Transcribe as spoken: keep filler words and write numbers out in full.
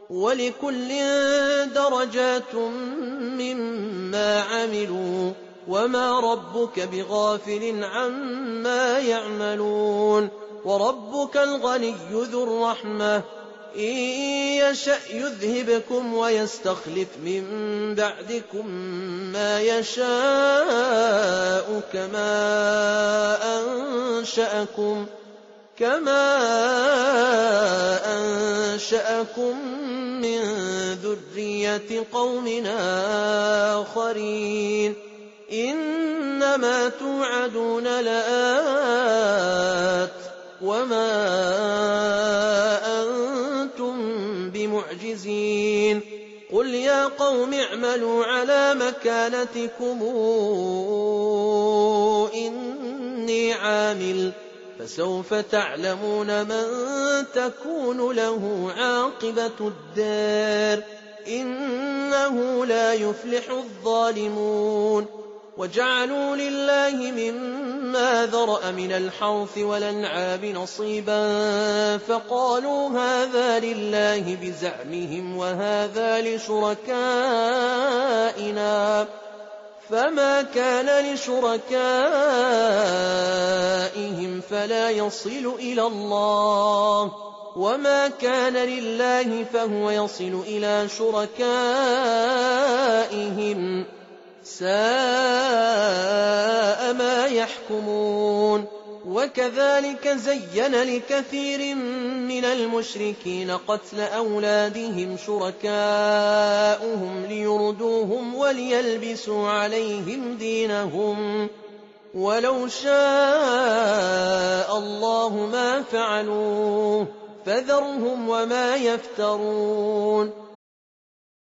وَلِكُلٍّ دَرَجَاتٌ مِّمَّا عَمِلُوا وَمَا رَبُّكَ بِغَافِلٍ عَمَّا يَعْمَلُونَ وَرَبُّكَ الْغَنِيُّ ذُو الرَّحْمَةِ إِن يَشَأْ يُذْهِبْكُمْ وَيَسْتَخْلِفْ مِن بَعْدِكُم مَّا يَشَاءُ كَمَا أَنشَأَكُم كَمَا أَنشَأَكُم مِّن ذُرِّيَّةِ قَوْمٍ آخَرِينَ إِنَّمَا تُوعَدُونَ لَآتٍ وَمَا أَنتُم بِمُعْجِزِينَ قُلْ يَا قَوْمِ اعْمَلُوا عَلَىٰ مَكَانَتِكُمْ إِنِّي عَامِلٌ فَسَوْفَ تَعْلَمُونَ مَن تَكُونُ لَهُ عَاقِبَةُ الدَّارِ إِنَّهُ لَا يُفْلِحُ الظَّالِمُونَ وَجَعَلُوا لِلَّهِ مِمَّا ذَرَأَ مِنَ الْحَرْثِ وَالْأَنْعَامِ نَصِيبًا فَقَالُوا هَٰذَا لِلَّهِ بِزَعْمِهِمْ وَهَٰذَا لِشُرَكَائِنَا فَمَا كَانَ لِشُرَكَائِهِمْ فَلَا يَصِلُ إِلَى اللَّهِ وَمَا كَانَ لِلَّهِ فَهُوَ يَصِلُ إِلَىٰ شُرَكَائِهِمْ سَاءَ مَا يَحْكُمُونَ وَكَذَٰلِكَ زَيَّنَ لِكَثِيرٍ مِّنَ الْمُشْرِكِينَ قَتْلَ أَوْلَادِهِمْ شُرَكَاؤُهُمْ لِيُرْدُوهُمْ وَلِيَلْبِسُوا عَلَيْهِمْ دِينَهُمْ وَلَوْ شَاءَ اللَّهُ مَا فَعَلُوهُ فَذَرْهُمْ وَمَا يَفْتَرُونَ